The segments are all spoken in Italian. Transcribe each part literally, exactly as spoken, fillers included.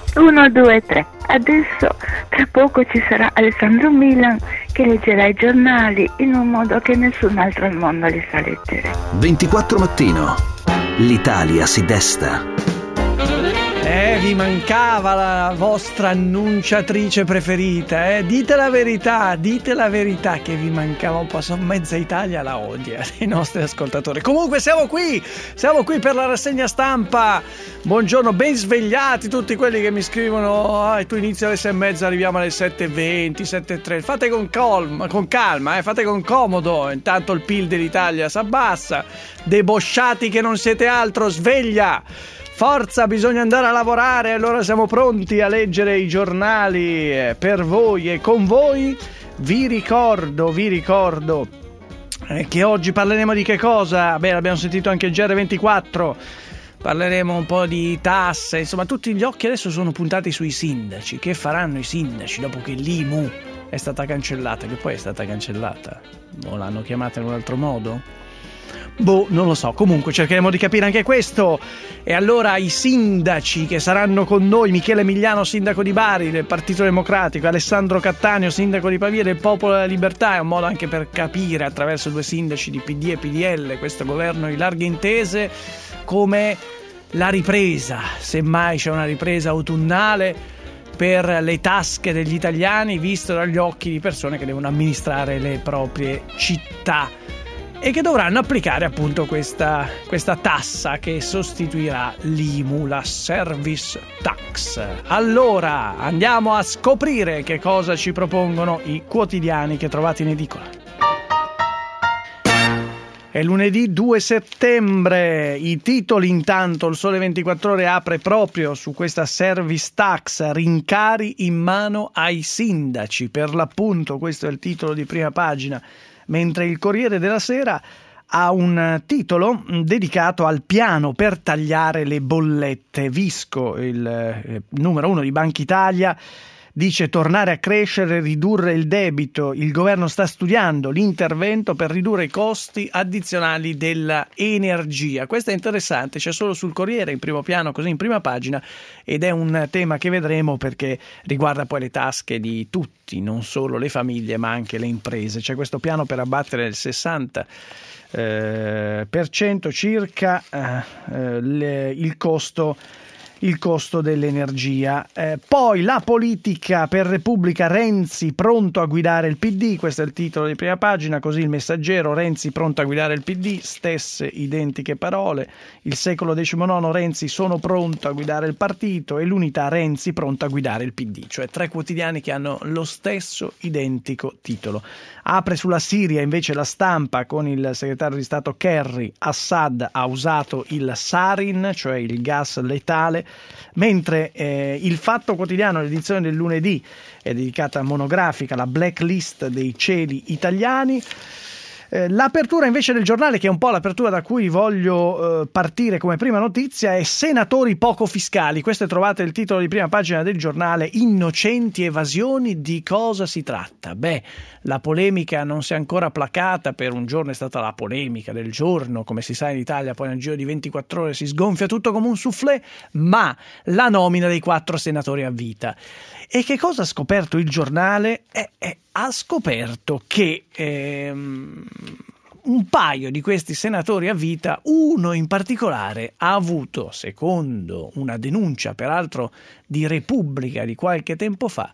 uno, due, tre. Adesso tra poco ci sarà Alessandro Milan che leggerà i giornali in un modo che nessun altro al mondo li sa leggere. ventiquattro mattino. L'Italia si desta. Eh, vi mancava la vostra annunciatrice preferita, eh? Dite la verità, dite la verità che vi mancava un po', mezza Italia la odia, i nostri ascoltatori. Comunque siamo qui, siamo qui per la rassegna stampa. Buongiorno, ben svegliati tutti quelli che mi scrivono, ah, tu inizi alle sei e mezza, arriviamo alle sette e venti, sette e tre. Fate con calma, con calma, eh? Fate con comodo, intanto il P I L dell'Italia si abbassa. Debosciati che non siete altro, sveglia! Forza, bisogna andare a lavorare, allora siamo pronti a leggere i giornali per voi e con voi. Vi ricordo, vi ricordo eh, che oggi parleremo di che cosa? Beh, l'abbiamo sentito anche G R ventiquattro, parleremo un po' di tasse, insomma tutti gli occhi adesso sono puntati sui sindaci. Che faranno i sindaci dopo che l'I M U è stata cancellata? Che poi è stata cancellata? O l'hanno chiamata in un altro modo? Boh, non lo so, comunque cercheremo di capire anche questo. E allora i sindaci che saranno con noi: Michele Emiliano, sindaco di Bari del Partito Democratico, Alessandro Cattaneo, sindaco di Pavia del Popolo della Libertà. È un modo anche per capire, attraverso due sindaci di P D e P D L, questo governo di larghe intese, come la ripresa, semmai c'è una ripresa autunnale per le tasche degli italiani, visto dagli occhi di persone che devono amministrare le proprie città e che dovranno applicare appunto questa, questa tassa che sostituirà l'I M U, la Service Tax. Allora andiamo a scoprire che cosa ci propongono i quotidiani che trovate in edicola. È lunedì due settembre, i titoli intanto. Il Sole ventiquattro Ore apre proprio su questa Service Tax, rincari in mano ai sindaci, per l'appunto questo è il titolo di prima pagina, mentre il Corriere della Sera ha un titolo dedicato al piano per tagliare le bollette. Visco, il eh, numero uno di Banca Italia, dice tornare a crescere, ridurre il debito. Il governo sta studiando l'intervento per ridurre i costi addizionali dell'energia. Questo è interessante, c'è solo sul Corriere in primo piano, così in prima pagina, ed è un tema che vedremo perché riguarda poi le tasche di tutti, non solo le famiglie ma anche le imprese. C'è questo piano per abbattere il sessanta eh, per cento circa eh, eh, le, il costo il costo dell'energia. Eh, poi la politica per Repubblica, Renzi pronto a guidare il P D, questo è il titolo di prima pagina, così il Messaggero, Renzi pronto a guidare il P D, stesse identiche parole. Il Secolo diciannove, Renzi sono pronto a guidare il partito, e l'Unità, Renzi pronto a guidare il P D, cioè tre quotidiani che hanno lo stesso identico titolo. Apre sulla Siria invece La Stampa con il segretario di Stato Kerry: Assad ha usato il sarin, cioè il gas letale, mentre eh, il Fatto Quotidiano, l'edizione del lunedì, è dedicata a monografica, la blacklist dei cieli italiani. Eh, l'apertura invece del Giornale, che è un po' l'apertura da cui voglio eh, partire come prima notizia, è senatori poco fiscali. Questo trovate il titolo di prima pagina del Giornale: innocenti evasioni. Di cosa si tratta? Beh, la polemica non si è ancora placata. Per un giorno è stata la polemica del giorno, come si sa in Italia poi nel giro di ventiquattro ore si sgonfia tutto come un soufflé, ma la nomina dei quattro senatori a vita. E che cosa ha scoperto il Giornale? Eh, eh, ha scoperto che ehm, un paio di questi senatori a vita, uno in particolare, ha avuto, secondo una denuncia peraltro di Repubblica di qualche tempo fa,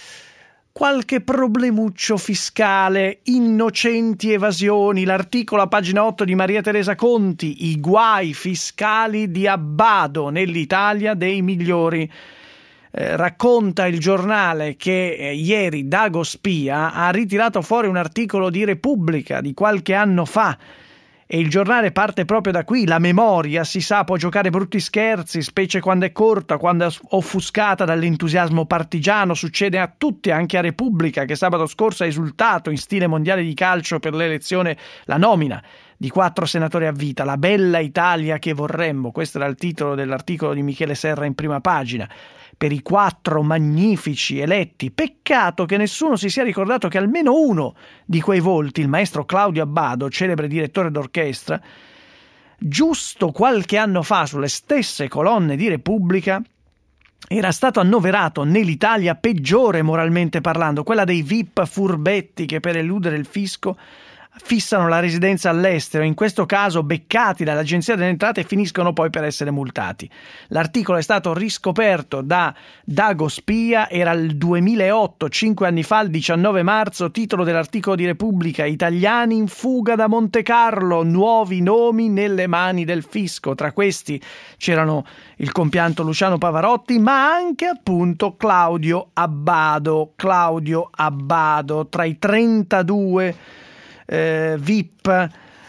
qualche problemuccio fiscale, innocenti evasioni. L'articolo a pagina otto di Maria Teresa Conti: i guai fiscali di Abbado nell'Italia dei migliori. Eh, racconta il Giornale che eh, ieri Dago Spia ha ritirato fuori un articolo di Repubblica di qualche anno fa, e il Giornale parte proprio da qui. La memoria, si sa, può giocare brutti scherzi, specie quando è corta, quando è offuscata dall'entusiasmo partigiano. Succede a tutti, anche a Repubblica, che sabato scorso ha esultato in stile mondiale di calcio per l'elezione, la nomina di quattro senatori a vita. La bella Italia che vorremmo, questo era il titolo dell'articolo di Michele Serra in prima pagina, per i quattro magnifici eletti. Peccato che nessuno si sia ricordato che almeno uno di quei volti, il maestro Claudio Abbado, celebre direttore d'orchestra, giusto qualche anno fa sulle stesse colonne di Repubblica era stato annoverato nell'Italia peggiore moralmente parlando, quella dei V I P furbetti che per eludere il fisco fissano la residenza all'estero, in questo caso beccati dall'Agenzia delle Entrate e finiscono poi per essere multati. L'articolo è stato riscoperto da Dago Spia, era il duemilaotto, cinque anni fa, il diciannove marzo, titolo dell'articolo di Repubblica: italiani in fuga da Monte Carlo, nuovi nomi nelle mani del fisco. Tra questi c'erano il compianto Luciano Pavarotti, ma anche appunto Claudio Abbado, Claudio Abbado, tra i trentadue Eh, V I P.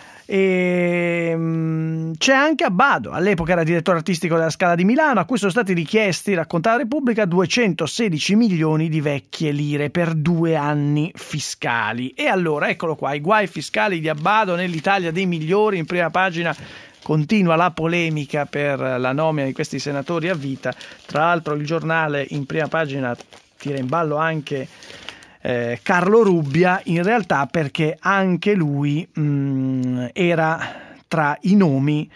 E, um, c'è anche Abbado, all'epoca era direttore artistico della Scala di Milano, a cui sono stati richiesti, racconta la Repubblica, duecentosedici milioni di vecchie lire per due anni fiscali. E allora eccolo qua, i guai fiscali di Abbado nell'Italia dei migliori. In prima pagina continua la polemica per la nomina di questi senatori a vita. Tra l'altro il Giornale in prima pagina tira in ballo anche Eh, Carlo Rubbia, in realtà perché anche lui mh, era tra i nomi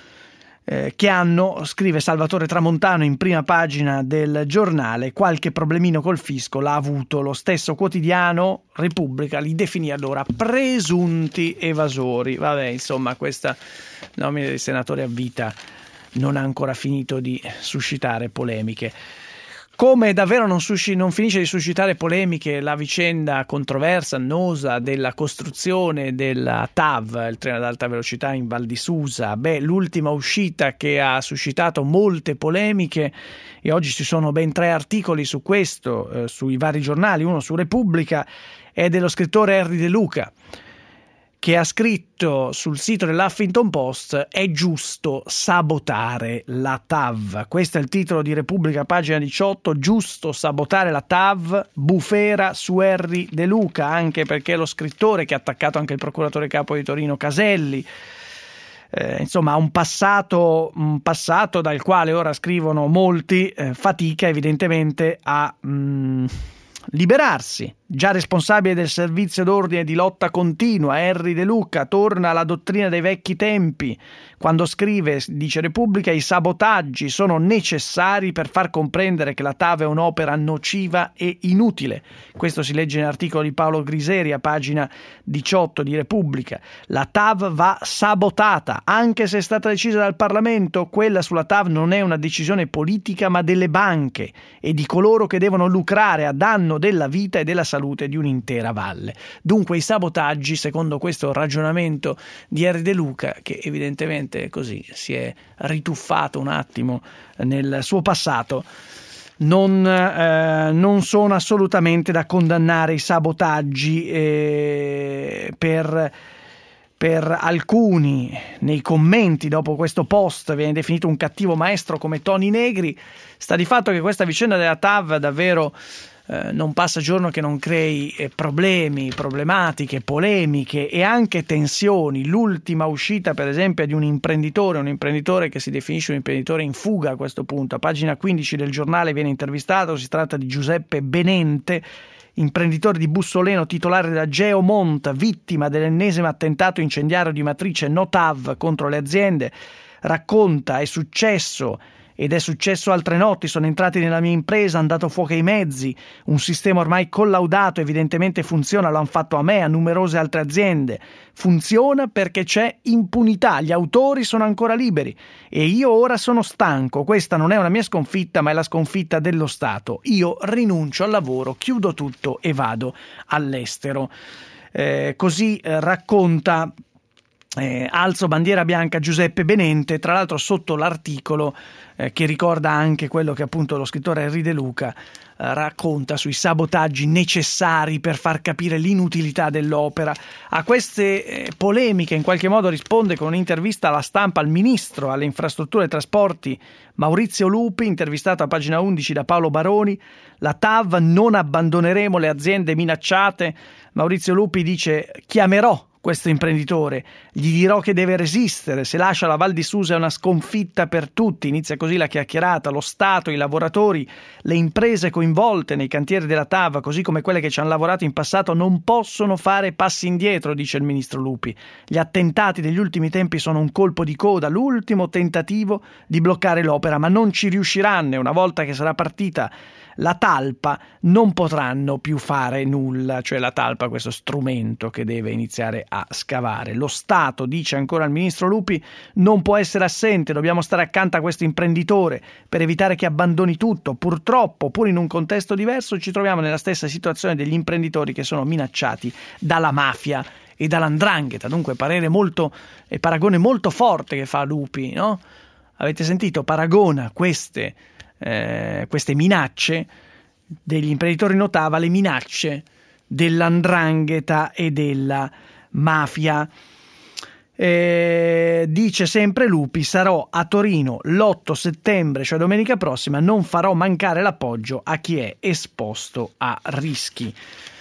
eh, che hanno, scrive Salvatore Tramontano in prima pagina del Giornale, qualche problemino col fisco l'ha avuto. Lo stesso quotidiano Repubblica li definì allora presunti evasori. Vabbè, insomma, questa nomina dei senatori a vita non ha ancora finito di suscitare polemiche. Come davvero non, susci- non finisce di suscitare polemiche la vicenda controversa, annosa, della costruzione della T A V, il treno ad alta velocità in Val di Susa. Beh, l'ultima uscita che ha suscitato molte polemiche, e oggi ci sono ben tre articoli su questo, eh, sui vari giornali, uno su Repubblica, è dello scrittore Henry De Luca, che ha scritto sul sito dell'Huffington Post: è giusto sabotare la T A V. Questo è il titolo di Repubblica, pagina diciotto, giusto sabotare la T A V, bufera su Henry De Luca, anche perché lo scrittore, che ha attaccato anche il procuratore capo di Torino Caselli, eh, insomma ha un passato, un passato dal quale ora scrivono molti, eh, fatica evidentemente a mh, liberarsi. Già responsabile del servizio d'ordine di lotta continua, Henry De Luca torna alla dottrina dei vecchi tempi quando scrive, dice Repubblica: i sabotaggi sono necessari per far comprendere che la T A V è un'opera nociva e inutile. Questo si legge nell'articolo di Paolo Griseri a pagina diciotto di Repubblica. La T A V va sabotata, anche se è stata decisa dal Parlamento. Quella sulla T A V non è una decisione politica, ma delle banche e di coloro che devono lucrare a danno della vita e della salute di un'intera valle. Dunque i sabotaggi, secondo questo ragionamento di Henry De Luca, che evidentemente così si è rituffato un attimo nel suo passato, non, eh, non sono assolutamente da condannare i sabotaggi. eh, per Per alcuni, nei commenti dopo questo post, viene definito un cattivo maestro come Toni Negri. Sta di fatto che questa vicenda della T A V davvero eh, non passa giorno che non crei eh, problemi, problematiche, polemiche e anche tensioni. L'ultima uscita, per esempio, di un imprenditore, un imprenditore che si definisce un imprenditore in fuga a questo punto. A pagina quindici del Giornale viene intervistato, si tratta di Giuseppe Benente, imprenditore di Bussoleno, titolare della Geomont, vittima dell'ennesimo attentato incendiario di matrice No T A V contro le aziende. Racconta: è successo ed è successo altre notti, sono entrati nella mia impresa, hanno dato fuoco ai mezzi, un sistema ormai collaudato, evidentemente funziona, lo hanno fatto a me, a numerose altre aziende. Funziona perché c'è impunità, gli autori sono ancora liberi e io ora sono stanco. Questa non è una mia sconfitta, ma è la sconfitta dello Stato. Io rinuncio al lavoro, chiudo tutto e vado all'estero. Eh, così eh, racconta Eh, alzo bandiera bianca Giuseppe Benente, tra l'altro sotto l'articolo eh, che ricorda anche quello che appunto lo scrittore Henry De Luca eh, racconta sui sabotaggi necessari per far capire l'inutilità dell'opera. A queste eh, polemiche in qualche modo risponde con un'intervista alla Stampa al ministro alle infrastrutture e trasporti Maurizio Lupi, intervistato a pagina undici da Paolo Baroni. La T A V, non abbandoneremo le aziende minacciate. Maurizio Lupi dice: chiamerò questo imprenditore, gli dirò che deve resistere, se lascia la Val di Susa è una sconfitta per tutti, inizia così la chiacchierata, lo Stato, i lavoratori, le imprese coinvolte nei cantieri della T A V, così come quelle che ci hanno lavorato in passato, non possono fare passi indietro, dice il ministro Lupi. Gli attentati degli ultimi tempi sono un colpo di coda, l'ultimo tentativo di bloccare l'opera, ma non ci riusciranno e una volta che sarà partita la talpa non potranno più fare nulla, cioè la talpa, questo strumento che deve iniziare a scavare. Lo Stato, dice ancora il ministro Lupi, non può essere assente, dobbiamo stare accanto a questo imprenditore per evitare che abbandoni tutto. Purtroppo, pur in un contesto diverso, ci troviamo nella stessa situazione degli imprenditori che sono minacciati dalla mafia e dall'andrangheta. Dunque parere molto e paragone molto forte che fa Lupi, no? Avete sentito? Paragona queste Eh, queste minacce degli imprenditori in Ottava alle minacce dell'andrangheta e della mafia. Eh, dice sempre Lupi, sarò a Torino l'otto settembre, cioè domenica prossima, non farò mancare l'appoggio a chi è esposto a rischi.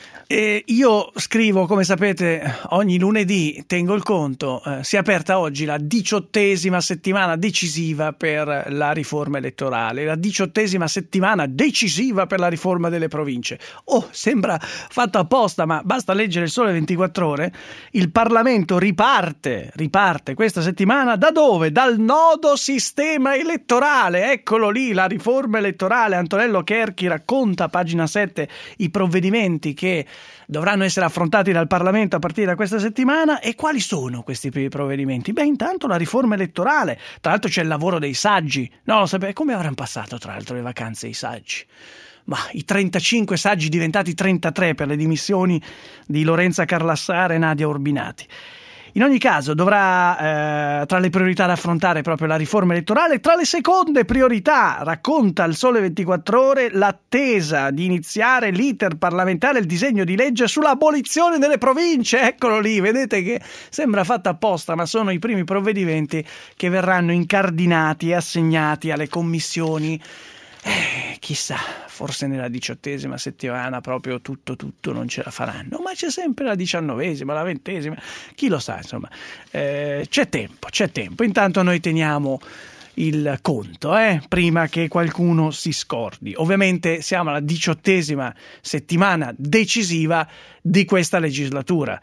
E io scrivo, come sapete, ogni lunedì, tengo il conto, eh, si è aperta oggi la diciottesima settimana decisiva per la riforma elettorale, la diciottesima settimana decisiva per la riforma delle province. Oh, sembra fatto apposta, ma basta leggere il Sole ventiquattro Ore, il Parlamento riparte, riparte questa settimana da dove? Dal nodo sistema elettorale, eccolo lì, la riforma elettorale. Antonello Cherchi racconta a pagina sette i provvedimenti che dovranno essere affrontati dal Parlamento a partire da questa settimana. E quali sono questi provvedimenti? Beh, intanto la riforma elettorale, tra l'altro c'è il lavoro dei saggi, no, lo sapete, come avranno passato tra l'altro le vacanze i saggi? Ma i trentacinque saggi diventati trentatré per le dimissioni di Lorenza Carlassare e Nadia Urbinati. In ogni caso dovrà, eh, tra le priorità da affrontare proprio la riforma elettorale. Tra le seconde priorità, racconta il Sole ventiquattro Ore, l'attesa di iniziare l'iter parlamentare, il disegno di legge sull'abolizione delle province. Eccolo lì, vedete che sembra fatto apposta, ma sono i primi provvedimenti che verranno incardinati e assegnati alle commissioni. Eh, chissà, forse nella diciottesima settimana proprio tutto tutto non ce la faranno, ma c'è sempre la diciannovesima, la ventesima, chi lo sa, insomma, eh, c'è tempo, c'è tempo. Intanto noi teniamo il conto, eh, prima che qualcuno si scordi. Ovviamente siamo alla diciottesima settimana decisiva di questa legislatura.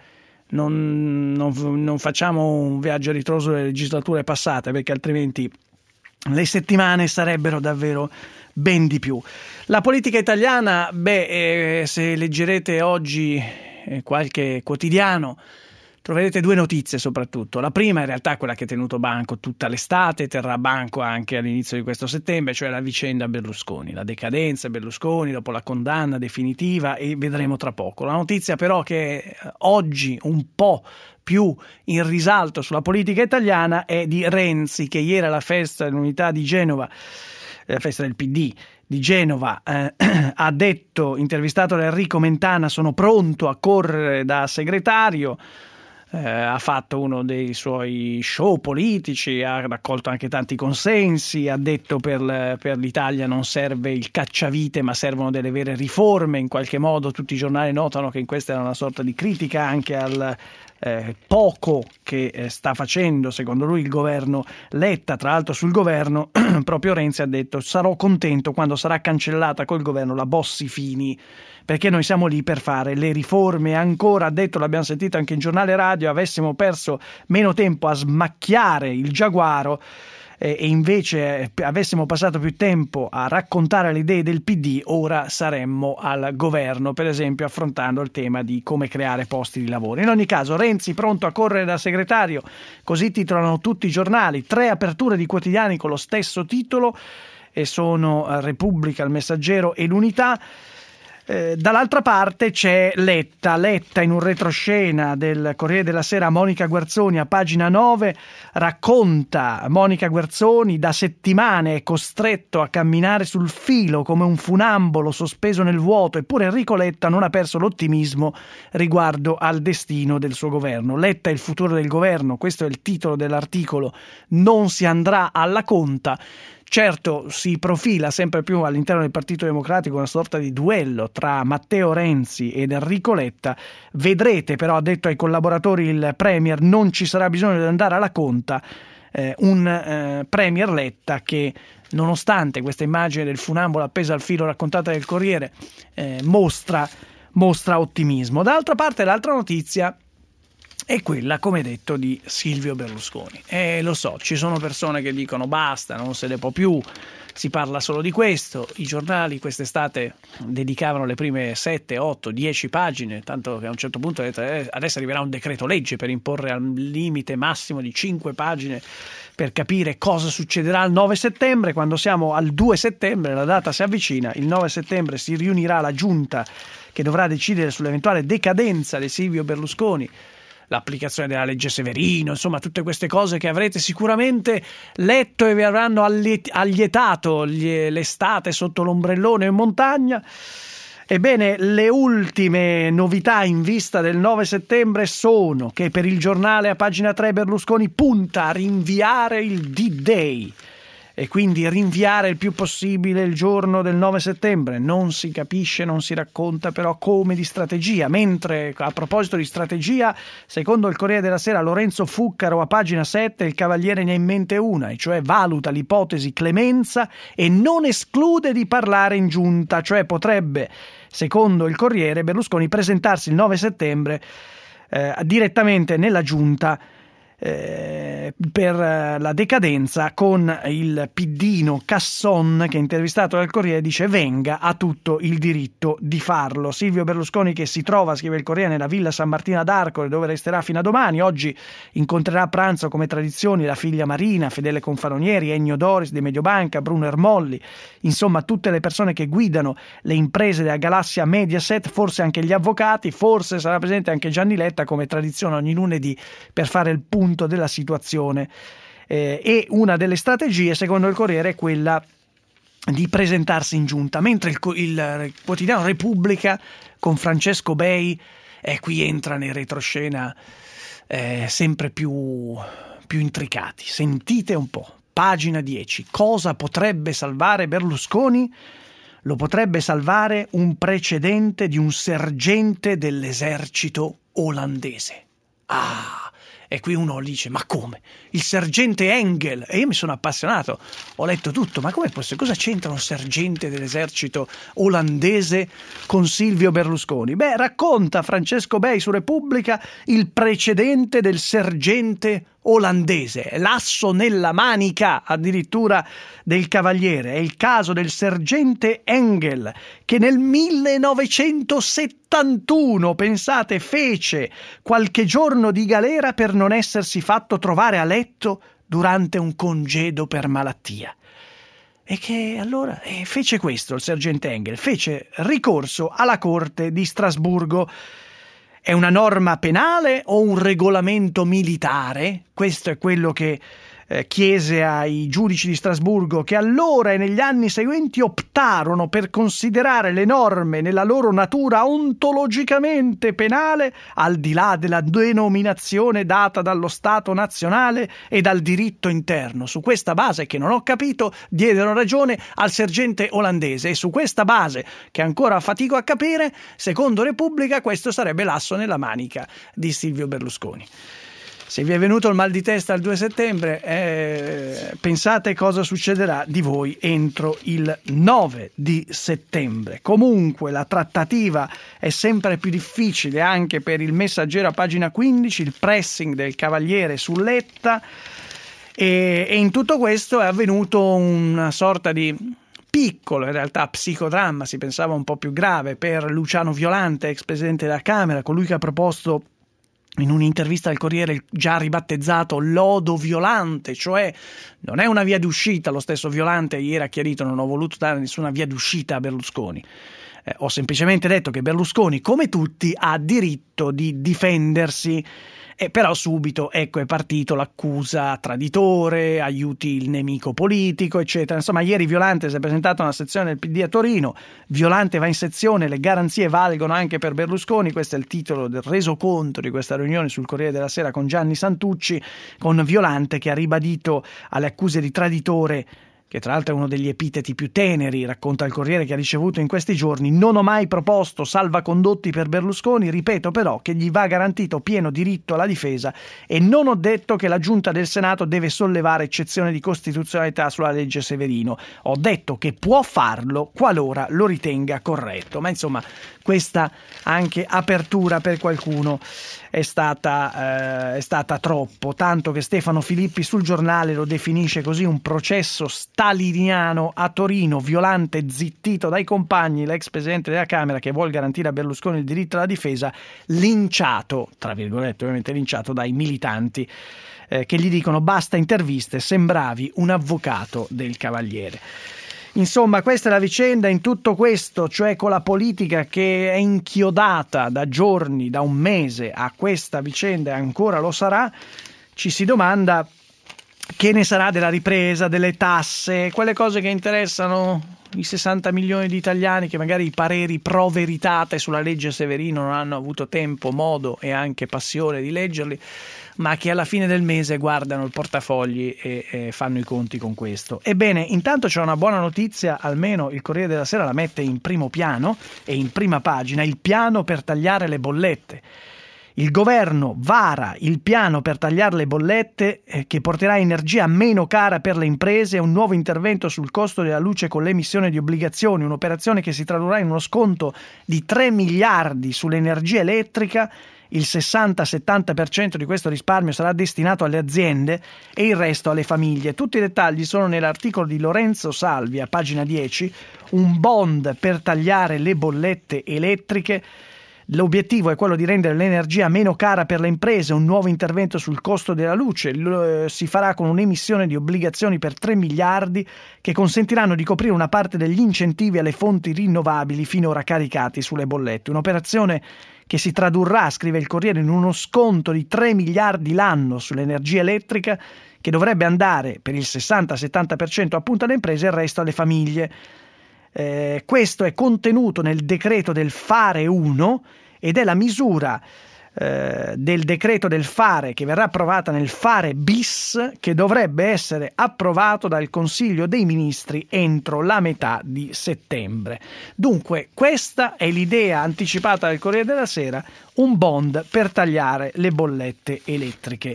Non, non, non facciamo un viaggio a ritroso delle legislature passate, perché altrimenti le settimane sarebbero davvero ben di più. La politica italiana, beh, eh, se leggerete oggi eh, qualche quotidiano, troverete due notizie soprattutto. La prima in realtà è quella che ha tenuto banco tutta l'estate, terrà banco anche all'inizio di questo settembre, cioè la vicenda Berlusconi, la decadenza Berlusconi dopo la condanna definitiva, e vedremo tra poco. La notizia però che oggi un po' più in risalto sulla politica italiana è di Renzi, che ieri alla festa dell'Unità di Genova, la festa del P D di Genova, eh, ha detto, intervistato da Enrico Mentana, sono pronto a correre da segretario. Eh, ha fatto uno dei suoi show politici, ha raccolto anche tanti consensi, ha detto per, per l'Italia non serve il cacciavite ma servono delle vere riforme. In qualche modo tutti i giornali notano che in questa era una sorta di critica anche al eh, poco che eh, sta facendo secondo lui il governo Letta. Tra l'altro sul governo proprio Renzi ha detto: sarò contento quando sarà cancellata col governo la Bossi-Fini, perché noi siamo lì per fare le riforme. Ancora ha detto, l'abbiamo sentito anche in giornale radio, avessimo perso meno tempo a smacchiare il giaguaro eh, e invece eh, avessimo passato più tempo a raccontare le idee del P D, ora saremmo al governo, per esempio affrontando il tema di come creare posti di lavoro. In ogni caso Renzi pronto a correre da segretario, così titolano tutti i giornali. Tre aperture di quotidiani con lo stesso titolo e sono Repubblica, Il Messaggero e l'Unità. Eh, dall'altra parte c'è Letta, Letta in un retroscena del Corriere della Sera. Monica Guerzoni a pagina nove racconta, Monica Guerzoni da settimane è costretto a camminare sul filo come un funambolo sospeso nel vuoto, eppure Enrico Letta non ha perso l'ottimismo riguardo al destino del suo governo. Letta è il futuro del governo, questo è il titolo dell'articolo, non si andrà alla conta. Certo, si profila sempre più all'interno del Partito Democratico una sorta di duello tra Matteo Renzi ed Enrico Letta. Vedrete però, ha detto ai collaboratori il Premier, non ci sarà bisogno di andare alla conta, eh, un eh, Premier Letta che, nonostante questa immagine del funambolo appesa al filo raccontata del Corriere, eh, mostra, mostra ottimismo. D'altra parte, l'altra notizia è quella, come detto, di Silvio Berlusconi. E lo so, ci sono persone che dicono basta, non se ne può più, si parla solo di questo. I giornali quest'estate dedicavano le prime sette, otto, dieci pagine, tanto che a un certo punto eh, adesso arriverà un decreto legge per imporre al limite massimo di cinque pagine per capire cosa succederà il nove settembre. Quando siamo al due settembre, la data si avvicina, il nove settembre si riunirà la giunta che dovrà decidere sull'eventuale decadenza di Silvio Berlusconi, l'applicazione della legge Severino, insomma tutte queste cose che avrete sicuramente letto e vi avranno allietato l'estate sotto l'ombrellone in montagna. Ebbene, le ultime novità in vista del nove settembre sono che per il giornale a pagina tre Berlusconi punta a rinviare il D-Day e quindi rinviare il più possibile il giorno del nove settembre. Non si capisce, non si racconta però come di strategia, mentre a proposito di strategia, secondo il Corriere della Sera Lorenzo Fuccaro a pagina sette il Cavaliere ne ha in mente una, e cioè valuta l'ipotesi clemenza e non esclude di parlare in giunta, cioè potrebbe, secondo il Corriere, Berlusconi presentarsi il nove settembre eh, direttamente nella giunta Eh, per la decadenza con il piddino Casson, che intervistato dal Corriere dice venga, ha tutto il diritto di farlo. Silvio Berlusconi, che si trova, scrive il Corriere, nella Villa San Martino ad Arcore, dove resterà fino a domani. Oggi incontrerà a pranzo come tradizioni la figlia Marina, Fedele Confalonieri, Ennio Doris di Mediobanca, Bruno Ermolli, insomma tutte le persone che guidano le imprese della galassia Mediaset, forse anche gli avvocati, forse sarà presente anche Gianni Letta come tradizione ogni lunedì per fare il punto della situazione. Eh, e una delle strategie, secondo il Corriere, è quella di presentarsi in giunta, mentre il, il quotidiano Repubblica con Francesco Bei, eh, qui entra nel retroscena eh, sempre più, più intricati. Sentite un po', pagina dieci, cosa potrebbe salvare Berlusconi? Lo potrebbe salvare un precedente di un sergente dell'esercito olandese. Ah! E qui uno dice, ma come? Il sergente Engel? E io mi sono appassionato, ho letto tutto, ma come possibile? Cosa c'entra un sergente dell'esercito olandese con Silvio Berlusconi? Beh, racconta Francesco Bei su Repubblica il precedente del sergente olandese, l'asso nella manica addirittura del Cavaliere. È il caso del sergente Engel, che nel millenovecentosettantuno, pensate, fece qualche giorno di galera per non essersi fatto trovare a letto durante un congedo per malattia. E che allora eh, fece questo il sergente Engel, fece ricorso alla Corte di Strasburgo. È una norma penale o un regolamento militare? Questo è quello che eh, chiese ai giudici di Strasburgo, che allora e negli anni seguenti optarono per considerare le norme nella loro natura ontologicamente penale, al di là della denominazione data dallo Stato nazionale e dal diritto interno. Su questa base, che non ho capito, diedero ragione al sergente olandese, e su questa base, che ancora fatico a capire, secondo Repubblica questo sarebbe l'asso nella manica di Silvio Berlusconi. Se vi è venuto il mal di testa il due settembre, eh, pensate cosa succederà di voi entro il nove di settembre. Comunque la trattativa è sempre più difficile anche per il Messaggero a pagina quindici, il pressing del Cavaliere su Letta, e, e in tutto questo è avvenuto una sorta di piccolo, in realtà, psicodramma, si pensava un po' più grave, per Luciano Violante, ex presidente della Camera, colui che ha proposto in un'intervista al Corriere il già ribattezzato lodo Violante, cioè non è una via d'uscita. Lo stesso Violante ieri ha chiarito: non ho voluto dare nessuna via d'uscita a Berlusconi, eh, ho semplicemente detto che Berlusconi, come tutti, ha diritto di difendersi. E però subito, ecco, è partito l'accusa traditore, aiuti il nemico politico, eccetera. Insomma, ieri Violante si è presentato alla sezione del P D a Torino. Violante va in sezione, le garanzie valgono anche per Berlusconi. Questo è il titolo del resoconto di questa riunione sul Corriere della Sera, con Gianni Santucci, con Violante che ha ribadito alle accuse di traditore, che tra l'altro è uno degli epiteti più teneri, racconta il Corriere, che ha ricevuto in questi giorni: non ho mai proposto salvacondotti per Berlusconi, ripeto però che gli va garantito pieno diritto alla difesa e non ho detto che la Giunta del Senato deve sollevare eccezione di costituzionalità sulla legge Severino, ho detto che può farlo qualora lo ritenga corretto. Ma insomma, questa anche apertura per qualcuno è stata, eh, è stata troppo, tanto che Stefano Filippi sul Giornale lo definisce così: un processo staliniano a Torino, Violante zittito dai compagni, l'ex presidente della Camera che vuole garantire a Berlusconi il diritto alla difesa, linciato, tra virgolette ovviamente linciato, dai militanti eh, che gli dicono basta interviste, sembravi un avvocato del Cavaliere. Insomma, questa è la vicenda. In tutto questo, cioè con la politica che è inchiodata da giorni, da un mese a questa vicenda e ancora lo sarà, ci si domanda che ne sarà della ripresa, delle tasse, quelle cose che interessano i sessanta milioni di italiani che magari i pareri pro veritate sulla legge Severino non hanno avuto tempo, modo e anche passione di leggerli, ma che alla fine del mese guardano il portafogli e, e fanno i conti con questo. Ebbene, intanto c'è una buona notizia, almeno il Corriere della Sera la mette in primo piano e in prima pagina: il piano per tagliare le bollette. Il governo vara il piano per tagliare le bollette eh, che porterà energia meno cara per le imprese e un nuovo intervento sul costo della luce con l'emissione di obbligazioni, un'operazione che si tradurrà in uno sconto di tre miliardi sull'energia elettrica. Il sessanta settanta per cento di questo risparmio sarà destinato alle aziende e il resto alle famiglie. Tutti i dettagli sono nell'articolo di Lorenzo Salvi a pagina dieci, un bond per tagliare le bollette elettriche. L'obiettivo è quello di rendere l'energia meno cara per le imprese, un nuovo intervento sul costo della luce. Lo, eh, si farà con un'emissione di obbligazioni per tre miliardi che consentiranno di coprire una parte degli incentivi alle fonti rinnovabili finora caricati sulle bollette. Un'operazione che si tradurrà, scrive il Corriere, in uno sconto di tre miliardi l'anno sull'energia elettrica, che dovrebbe andare per il sessanta settanta per cento appunto alle imprese e il resto alle famiglie. Eh, questo è contenuto nel decreto del Fare uno ed è la misura eh, del decreto del Fare che verrà approvata nel Fare bis, che dovrebbe essere approvato dal Consiglio dei Ministri entro la metà di settembre. Dunque questa è l'idea anticipata del Corriere della Sera, un bond per tagliare le bollette elettriche.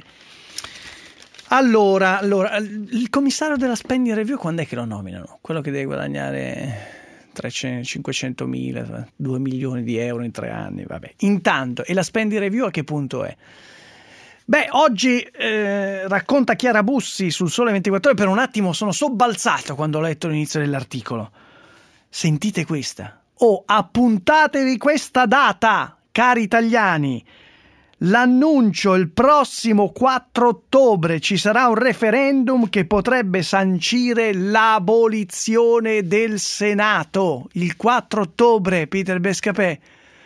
Allora, allora, il commissario della spending review quando è che lo nominano? Quello che deve guadagnare trecento, cinquecentomila, due milioni di euro in tre anni, vabbè. Intanto, e la spending review a che punto è? Beh, oggi eh, racconta Chiara Bussi sul Sole ventiquattro Ore, per un attimo sono sobbalzato quando ho letto l'inizio dell'articolo. Sentite questa. Oh, appuntatevi questa data, cari italiani. L'annuncio: il prossimo quattro ottobre ci sarà un referendum che potrebbe sancire l'abolizione del Senato. Il quattro ottobre, Peter Bescapè,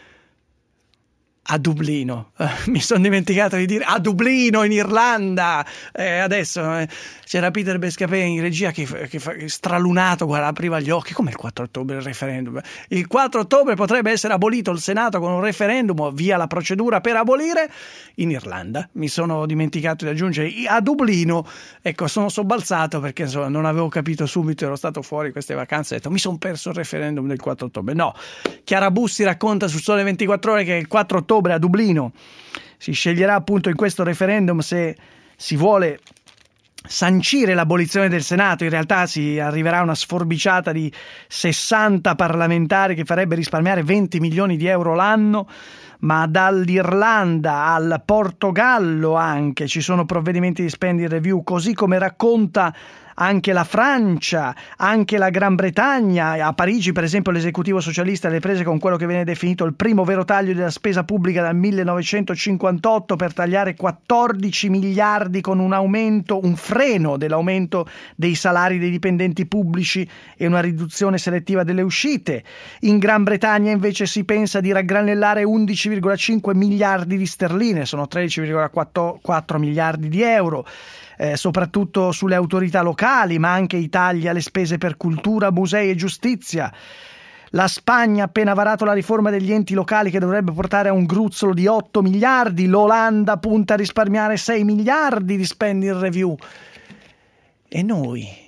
a Dublino. Uh, mi sono dimenticato di dire a Dublino, in Irlanda. Eh, adesso eh, c'era Peter Bescapè in regia che, che, che stralunato guarda, apriva gli occhi. Come il quattro ottobre il referendum? Il quattro ottobre potrebbe essere abolito il Senato con un referendum, via la procedura per abolire in Irlanda. Mi sono dimenticato di aggiungere a Dublino. Ecco, sono sobbalzato perché insomma non avevo capito subito, ero stato fuori queste vacanze, ho detto mi sono perso il referendum del quattro ottobre. No, Chiara Bussi racconta sul Sole ventiquattro Ore che il quattro ottobre a Dublino si sceglierà appunto in questo referendum se si vuole sancire l'abolizione del Senato. In realtà si arriverà a una sforbiciata di sessanta parlamentari che farebbe risparmiare venti milioni di euro l'anno, ma dall'Irlanda al Portogallo anche ci sono provvedimenti di spending review, così come racconta anche la Francia, anche la Gran Bretagna. A Parigi, per esempio, l'esecutivo socialista è alle prese con quello che viene definito il primo vero taglio della spesa pubblica dal millenovecentocinquantotto per tagliare quattordici miliardi con un aumento, un freno dell'aumento dei salari dei dipendenti pubblici e una riduzione selettiva delle uscite. In Gran Bretagna invece si pensa di raggranellare undici virgola cinque miliardi di sterline, sono tredici virgola quattro miliardi di euro. Eh, soprattutto sulle autorità locali, ma anche i tagli alle spese per cultura, musei e giustizia. La Spagna ha appena varato la riforma degli enti locali che dovrebbe portare a un gruzzolo di otto miliardi, l'Olanda punta a risparmiare sei miliardi di spending review. E noi?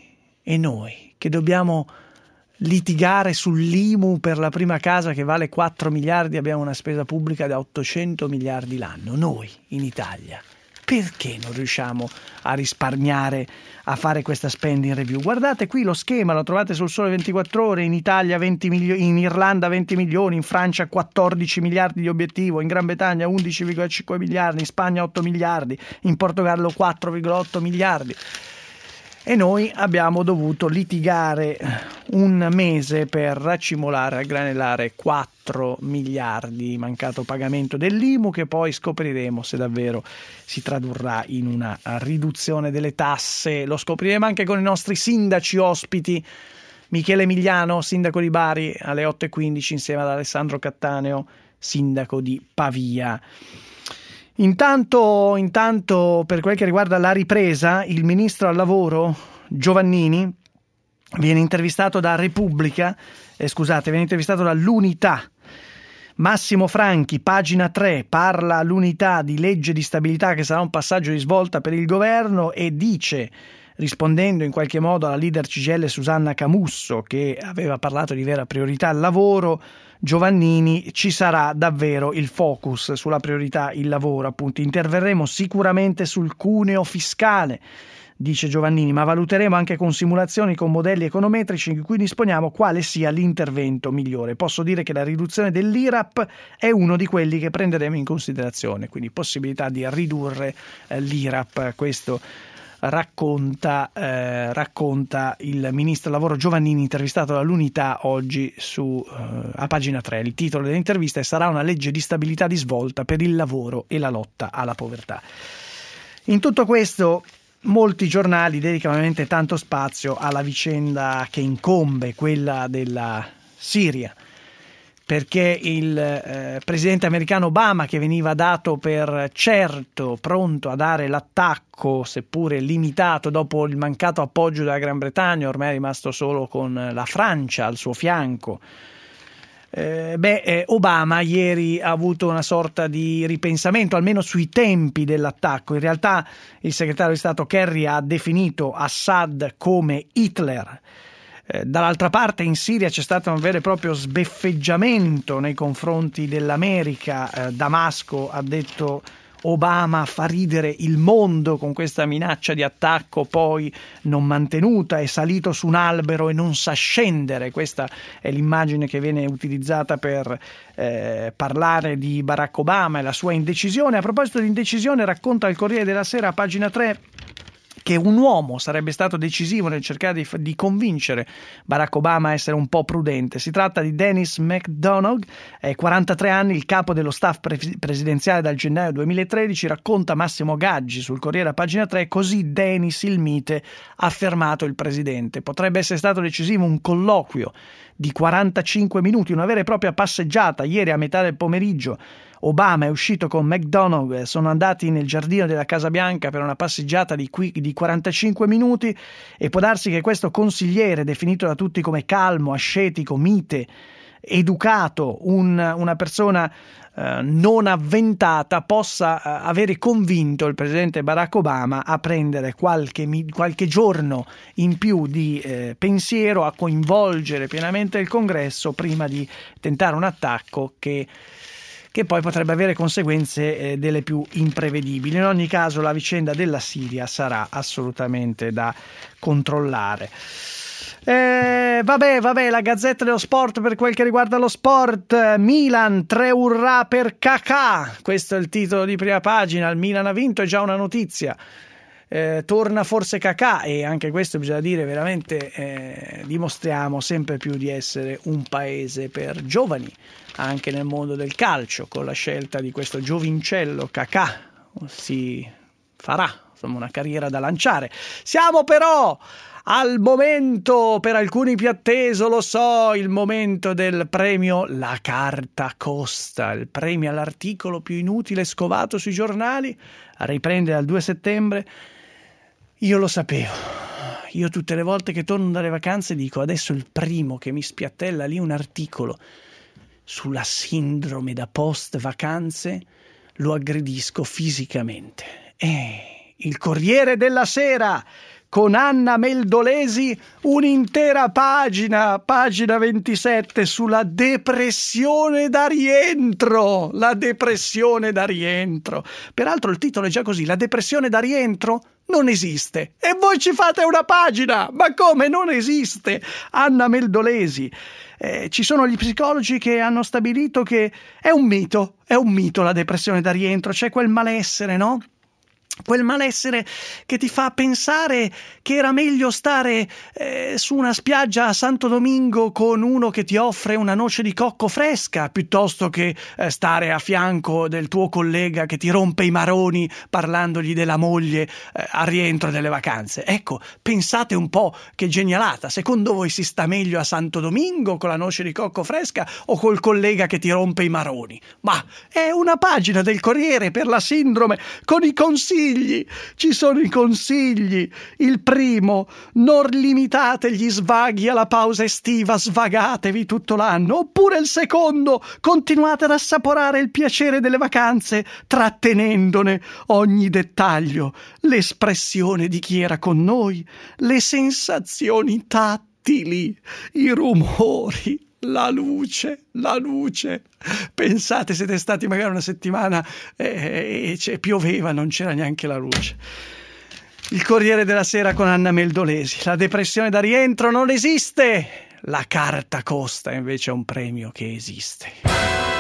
E noi che dobbiamo litigare sull'I M U per la prima casa che vale quattro miliardi, abbiamo una spesa pubblica da ottocento miliardi l'anno. Noi in Italia perché non riusciamo a risparmiare, a fare questa spending review? Guardate qui lo schema, lo trovate sul Sole ventiquattro Ore. In Italia venti milioni, in Irlanda venti milioni, in Francia quattordici miliardi di obiettivo, in Gran Bretagna undici virgola cinque miliardi, in Spagna otto miliardi, in Portogallo quattro virgola otto miliardi. E noi abbiamo dovuto litigare un mese per raccimolare, raggranellare quattro miliardi, mancato pagamento dell'I M U, che poi scopriremo se davvero si tradurrà in una riduzione delle tasse. Lo scopriremo anche con i nostri sindaci ospiti. Michele Emiliano, sindaco di Bari, alle otto e quindici, insieme ad Alessandro Cattaneo, sindaco di Pavia. Intanto, intanto, per quel che riguarda la ripresa, il ministro al lavoro Giovannini viene intervistato da Repubblica, eh, scusate, viene intervistato dall'Unità. Massimo Franchi, pagina tre, parla all'Unità di legge di stabilità che sarà un passaggio di svolta per il governo e dice, rispondendo in qualche modo alla leader C G I L Susanna Camusso, che aveva parlato di vera priorità al lavoro, Giovannini, ci sarà davvero il focus sulla priorità il lavoro, appunto. Interverremo sicuramente sul cuneo fiscale, dice Giovannini, ma valuteremo anche con simulazioni, con modelli econometrici in cui disponiamo quale sia l'intervento migliore. Posso dire che la riduzione dell'I R A P è uno di quelli che prenderemo in considerazione, quindi possibilità di ridurre eh, l'I R A P, questo Racconta, eh, racconta il ministro del lavoro Giovannini, intervistato dall'Unità oggi su, eh, a pagina tre. Il titolo dell'intervista è "Sarà una legge di stabilità di svolta per il lavoro e la lotta alla povertà". In tutto questo molti giornali dedicano ovviamente tanto spazio alla vicenda che incombe, quella della Siria, perché il eh, presidente americano Obama, che veniva dato per certo pronto a dare l'attacco, seppure limitato dopo il mancato appoggio della Gran Bretagna, ormai è rimasto solo con la Francia al suo fianco, eh, beh, eh, Obama ieri ha avuto una sorta di ripensamento, almeno sui tempi dell'attacco. In realtà il segretario di Stato Kerry ha definito Assad come Hitler. Dall'altra parte in Siria c'è stato un vero e proprio sbeffeggiamento nei confronti dell'America. Eh, Damasco ha detto Obama fa ridere il mondo con questa minaccia di attacco poi non mantenuta, è salito su un albero e non sa scendere. Questa è l'immagine che viene utilizzata per eh, parlare di Barack Obama e la sua indecisione. A proposito di indecisione, racconta il Corriere della Sera a pagina tre che un uomo sarebbe stato decisivo nel cercare di, di convincere Barack Obama a essere un po' prudente. Si tratta di Dennis McDonough, è quarantatré anni, il capo dello staff pre- presidenziale dal gennaio duemilatredici, racconta Massimo Gaggi sul Corriere a pagina tre, così Dennis il mite ha affermato il presidente. Potrebbe essere stato decisivo un colloquio di quarantacinque minuti, una vera e propria passeggiata. Ieri a metà del pomeriggio Obama è uscito con McDonough, sono andati nel giardino della Casa Bianca per una passeggiata di, qui, di quarantacinque minuti e può darsi che questo consigliere, definito da tutti come calmo, ascetico, mite, educato, un, una persona eh, non avventata, possa eh, avere convinto il presidente Barack Obama a prendere qualche, qualche giorno in più di eh, pensiero, a coinvolgere pienamente il Congresso prima di tentare un attacco che che poi potrebbe avere conseguenze eh, delle più imprevedibili. In ogni caso la vicenda della Siria sarà assolutamente da controllare. Eh, vabbè, vabbè, la Gazzetta dello Sport per quel che riguarda lo sport. Milan, tre urrà per Kakà. Questo è il titolo di prima pagina. Il Milan ha vinto, è già una notizia. Eh, torna forse Kakà e anche questo bisogna dire veramente eh, dimostriamo sempre più di essere un paese per giovani anche nel mondo del calcio, con la scelta di questo giovincello Kakà si farà insomma una carriera da lanciare. Siamo però al momento per alcuni più atteso, lo so, il momento del premio La Carta Costa, il premio all'articolo più inutile scovato sui giornali, riprende dal due settembre. Io lo sapevo, io tutte le volte che torno dalle vacanze dico adesso il primo che mi spiattella lì un articolo sulla sindrome da post vacanze lo aggredisco fisicamente. Eh, il Corriere della Sera con Anna Meldolesi, un'intera pagina, pagina ventisette, sulla depressione da rientro, la depressione da rientro. Peraltro il titolo è già così, la depressione da rientro non esiste. E voi ci fate una pagina! Ma come non esiste? Anna Meldolesi. Eh, ci sono gli psicologi che hanno stabilito che è un mito, è un mito la depressione da rientro, c'è quel malessere, no? Quel malessere che ti fa pensare che era meglio stare eh, su una spiaggia a Santo Domingo con uno che ti offre una noce di cocco fresca, piuttosto che eh, stare a fianco del tuo collega che ti rompe i maroni parlandogli della moglie eh, al rientro delle vacanze. Ecco, pensate un po' che genialata. Secondo voi si sta meglio a Santo Domingo con la noce di cocco fresca o col collega che ti rompe i maroni? Ma è una pagina del Corriere per la sindrome con i consigli. Ci sono i consigli. Il primo: non limitate gli svaghi alla pausa estiva, svagatevi tutto l'anno. Oppure il secondo: continuate ad assaporare il piacere delle vacanze, trattenendone ogni dettaglio, l'espressione di chi era con noi, le sensazioni tattili, i rumori, la luce, la luce. Pensate, siete stati magari una settimana e eh, pioveva, non c'era neanche la luce. Il Corriere della Sera con Anna Meldolesi. La depressione da rientro non esiste. La carta costa, invece è un premio che esiste.